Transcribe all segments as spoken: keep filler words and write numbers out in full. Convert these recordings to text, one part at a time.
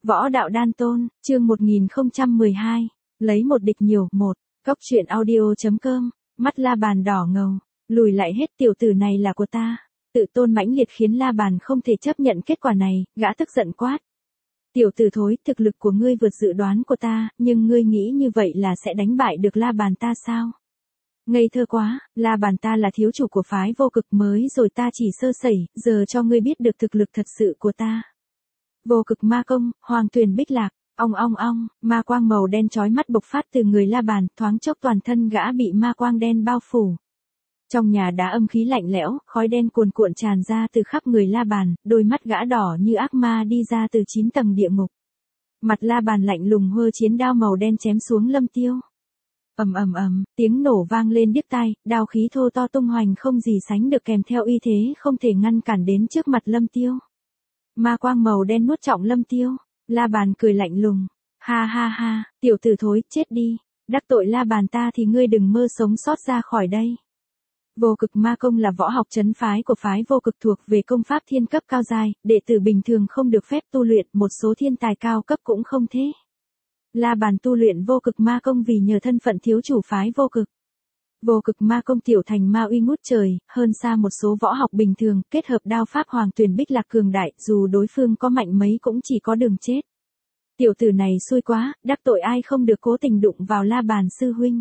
Võ đạo đan tôn, chương một nghìn không trăm mười hai, lấy một địch nhiều, một, Cốc truyện audio.com, mắt La Bàn đỏ ngầu, lùi lại hết, tiểu tử này là của ta. Tự tôn mãnh liệt khiến La Bàn không thể chấp nhận kết quả này, gã tức giận quát. Tiểu tử thối, thực lực của ngươi vượt dự đoán của ta, nhưng ngươi nghĩ như vậy là sẽ đánh bại được La Bàn ta sao? Ngây thơ quá, La Bàn ta là thiếu chủ của phái vô cực, mới rồi ta chỉ sơ sẩy, giờ cho ngươi biết được thực lực thật sự của ta. Vô cực ma công, hoàng tuyền bích lạc, ong ong ong, ma quang màu đen chói mắt bộc phát từ người La Bàn, thoáng chốc toàn thân gã bị ma quang đen bao phủ. Trong nhà đá âm khí lạnh lẽo, khói đen cuồn cuộn tràn ra từ khắp người La Bàn, đôi mắt gã đỏ như ác ma đi ra từ chín tầng địa ngục. Mặt La Bàn lạnh lùng hơ chiến đao màu đen chém xuống Lâm Tiêu. Ầm ầm ầm, tiếng nổ vang lên điếc tai, đao khí thô to tung hoành không gì sánh được kèm theo uy thế không thể ngăn cản đến trước mặt Lâm Tiêu. Ma quang màu đen nuốt trọng Lâm Tiêu, La Bàn cười lạnh lùng, ha ha ha, tiểu tử thối, chết đi, đắc tội La Bàn ta thì ngươi đừng mơ sống sót ra khỏi đây. Vô cực ma công là võ học trấn phái của phái vô cực, thuộc về công pháp thiên cấp cao giai, đệ tử bình thường không được phép tu luyện, một số thiên tài cao cấp cũng không thế. La Bàn tu luyện vô cực ma công vì nhờ thân phận thiếu chủ phái vô cực. Vô cực ma công tiểu thành ma uy ngút trời, hơn xa một số võ học bình thường, kết hợp đao pháp hoàng tuyền bích lạc cường đại, dù đối phương có mạnh mấy cũng chỉ có đường chết. Tiểu tử này xui quá, đắc tội ai không được, cố tình đụng vào La Bàn sư huynh.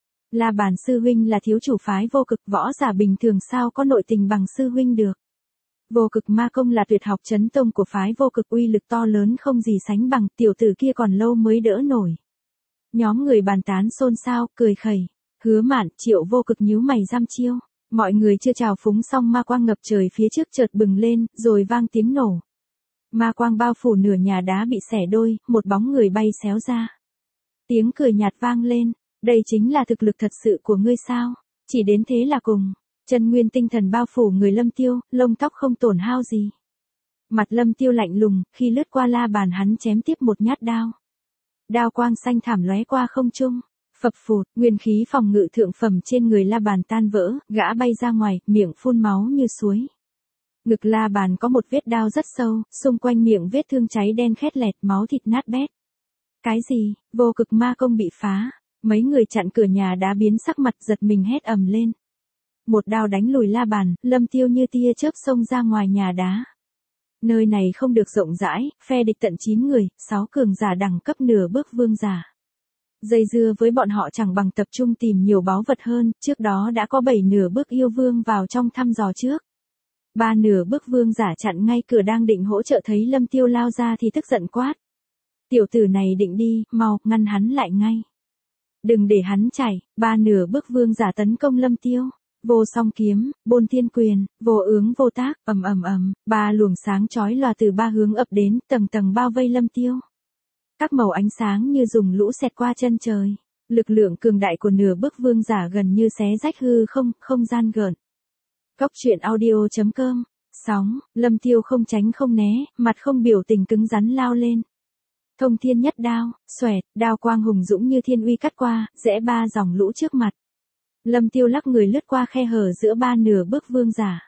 La Bàn sư huynh là thiếu chủ phái vô cực, võ giả bình thường sao có nội tình bằng sư huynh được. Vô cực ma công là tuyệt học chấn tông của phái vô cực, uy lực to lớn không gì sánh bằng, tiểu tử kia còn lâu mới đỡ nổi. Nhóm người bàn tán xôn xao, cười khẩy. Hứa Mạn, Triệu Vô Cực nhíu mày giam chiêu. Mọi người chưa chào phúng xong ma quang ngập trời phía trước chợt bừng lên, rồi vang tiếng nổ. Ma quang bao phủ nửa nhà đá bị xẻ đôi, một bóng người bay xéo ra. Tiếng cười nhạt vang lên, đây chính là thực lực thật sự của ngươi sao? Chỉ đến thế là cùng. Chân nguyên tinh thần bao phủ người Lâm Tiêu, lông tóc không tổn hao gì. Mặt Lâm Tiêu lạnh lùng, khi lướt qua La Bàn hắn chém tiếp một nhát đao. Đao quang xanh thảm lóe qua không trung. Phập phụt, nguyên khí phòng ngự thượng phẩm trên người La Bàn tan vỡ, gã bay ra ngoài, miệng phun máu như suối. Ngực La Bàn có một vết đao rất sâu, xung quanh miệng vết thương cháy đen khét lẹt, máu thịt nát bét. Cái gì? Vô cực ma công bị phá. Mấy người chặn cửa nhà đá biến sắc mặt, giật mình hét ầm lên. Một đao đánh lùi La Bàn, Lâm Tiêu như tia chớp xông ra ngoài nhà đá. Nơi này không được rộng rãi, phe địch tận chín người, sáu cường giả đẳng cấp nửa bước vương giả. Dây dưa với bọn họ chẳng bằng tập trung tìm nhiều báu vật hơn, trước đó đã có bảy nửa bước yêu vương vào trong thăm dò trước. Ba nửa bước vương giả chặn ngay cửa đang định hỗ trợ, thấy Lâm Tiêu lao ra thì tức giận quát. Tiểu tử này định đi, mau, ngăn hắn lại ngay. Đừng để hắn chạy, ba nửa bước vương giả tấn công Lâm Tiêu. Vô song kiếm, bôn thiên quyền, vô ướng vô tác, ầm ầm ầm, ba luồng sáng chói lòa từ ba hướng ập đến, tầng tầng bao vây Lâm Tiêu. Các màu ánh sáng như dùng lũ xẹt qua chân trời. Lực lượng cường đại của nửa bước vương giả gần như xé rách hư không, không gian gợn. Cốc truyện audio.com. Sóng, Lâm Tiêu không tránh không né, mặt không biểu tình cứng rắn lao lên. Thông thiên nhất đao, xoẹt, đao quang hùng dũng như thiên uy cắt qua, rẽ ba dòng lũ trước mặt. Lâm Tiêu lắc người lướt qua khe hở giữa ba nửa bước vương giả.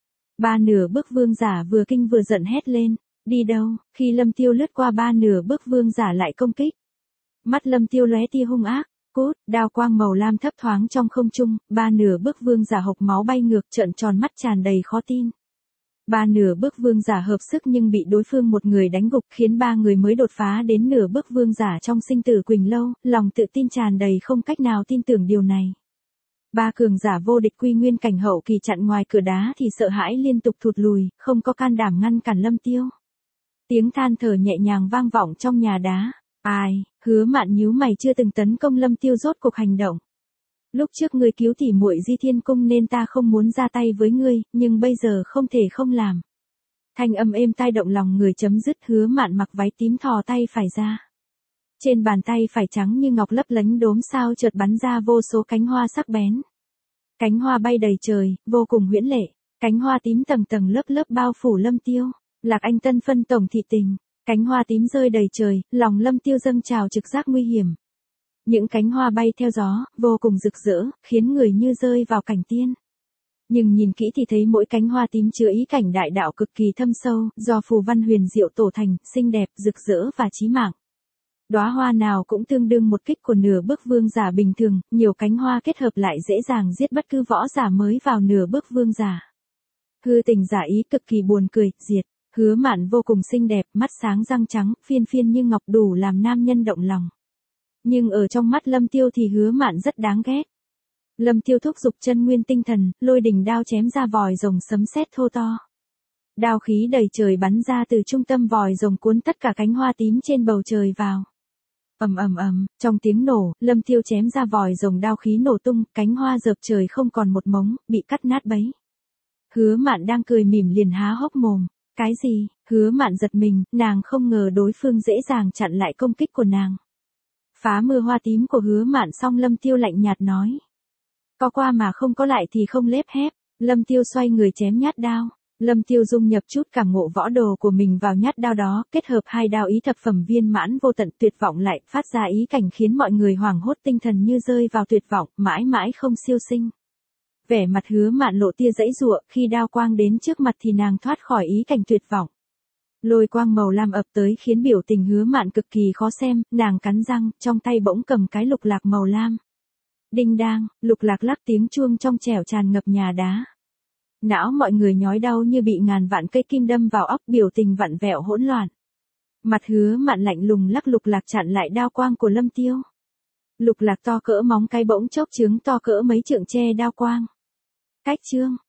Ba nửa bước vương giả vừa kinh vừa giận hét lên. Đi đâu? Khi Lâm Tiêu lướt qua ba nửa bước vương giả lại công kích. Mắt Lâm Tiêu lóe tia hung ác, cốt, đao quang màu lam thấp thoáng trong không trung, ba nửa bước vương giả hộc máu bay ngược, trợn tròn mắt tràn đầy khó tin. Ba nửa bước vương giả hợp sức nhưng bị đối phương một người đánh gục, khiến ba người mới đột phá đến nửa bước vương giả trong sinh tử Quỳnh Lâu, lòng tự tin tràn đầy không cách nào tin tưởng điều này. Ba cường giả vô địch quy nguyên cảnh hậu kỳ chặn ngoài cửa đá thì sợ hãi liên tục thụt lùi, không có can đảm ngăn cản Lâm Tiêu. Tiếng than thở nhẹ nhàng vang vọng trong nhà đá. Ai, Hứa Mạn nhíu mày, chưa từng tấn công Lâm Tiêu rốt cuộc hành động. Lúc trước ngươi cứu tỉ muội Di Thiên Cung nên ta không muốn ra tay với ngươi, nhưng bây giờ không thể không làm. Thanh âm êm tai động lòng người chấm dứt. Hứa Mạn mặc váy tím thò tay phải ra. Trên bàn tay phải trắng như ngọc lấp lánh đốm sao chợt bắn ra vô số cánh hoa sắc bén. Cánh hoa bay đầy trời, vô cùng huyễn lệ. Cánh hoa tím tầng tầng lớp lớp bao phủ Lâm Tiêu. Lạc Anh Tân phân tổng thị tình. Cánh hoa tím rơi đầy trời, lòng Lâm Tiêu dâng trào trực giác nguy hiểm. Những cánh hoa bay theo gió, vô cùng rực rỡ, khiến người như rơi vào cảnh tiên. Nhưng nhìn kỹ thì thấy mỗi cánh hoa tím chứa ý cảnh đại đạo cực kỳ thâm sâu, do phù văn huyền diệu tổ thành, xinh đẹp, rực rỡ và chí mạng. Đóa hoa nào cũng tương đương một kích của nửa bước vương giả bình thường, nhiều cánh hoa kết hợp lại dễ dàng giết bất cứ võ giả mới vào nửa bước vương giả. Hư tình giả ý cực kỳ buồn cười, diệt. Hứa Mạn vô cùng xinh đẹp, mắt sáng răng trắng, phiên phiên như ngọc đủ làm nam nhân động lòng. Nhưng ở trong mắt Lâm Tiêu thì Hứa Mạn rất đáng ghét. Lâm Tiêu thúc giục chân nguyên tinh thần, lôi đình đao chém ra vòi rồng sấm sét thô to. Đao khí đầy trời bắn ra từ trung tâm vòi rồng cuốn tất cả cánh hoa tím trên bầu trời vào. Ầm ầm ầm, trong tiếng nổ, Lâm Tiêu chém ra vòi rồng đao khí nổ tung, cánh hoa dợp trời không còn một mống, bị cắt nát bấy. Hứa Mạn đang cười mỉm liền há hốc mồm. Cái gì? Hứa Mạn giật mình, nàng không ngờ đối phương dễ dàng chặn lại công kích của nàng. Phá mưa hoa tím của Hứa Mạn xong Lâm Tiêu lạnh nhạt nói. Có qua mà không có lại thì không lép hép. Lâm Tiêu xoay người chém nhát đao. Lâm Tiêu dung nhập chút cảm ngộ võ đồ của mình vào nhát đao đó, kết hợp hai đao ý thập phẩm viên mãn vô tận tuyệt vọng lại, phát ra ý cảnh khiến mọi người hoảng hốt tinh thần như rơi vào tuyệt vọng, mãi mãi không siêu sinh. Vẻ mặt Hứa Mạn lộ tia dãy giụa, khi đao quang đến trước mặt thì nàng thoát khỏi ý cảnh tuyệt vọng. Lôi quang màu lam ập tới khiến biểu tình Hứa Mạn cực kỳ khó xem, nàng cắn răng, trong tay bỗng cầm cái lục lạc màu lam. Đinh đang, lục lạc lắc tiếng chuông trong trẻo tràn ngập nhà đá. Não mọi người nhói đau như bị ngàn vạn cây kim đâm vào óc, biểu tình vặn vẹo hỗn loạn. Mặt Hứa Mạn lạnh lùng lắc lục lạc chặn lại đao quang của Lâm Tiêu. Lục lạc to cỡ móng cái bỗng chốc trướng to cỡ mấy trượng che đao quang. Cách chương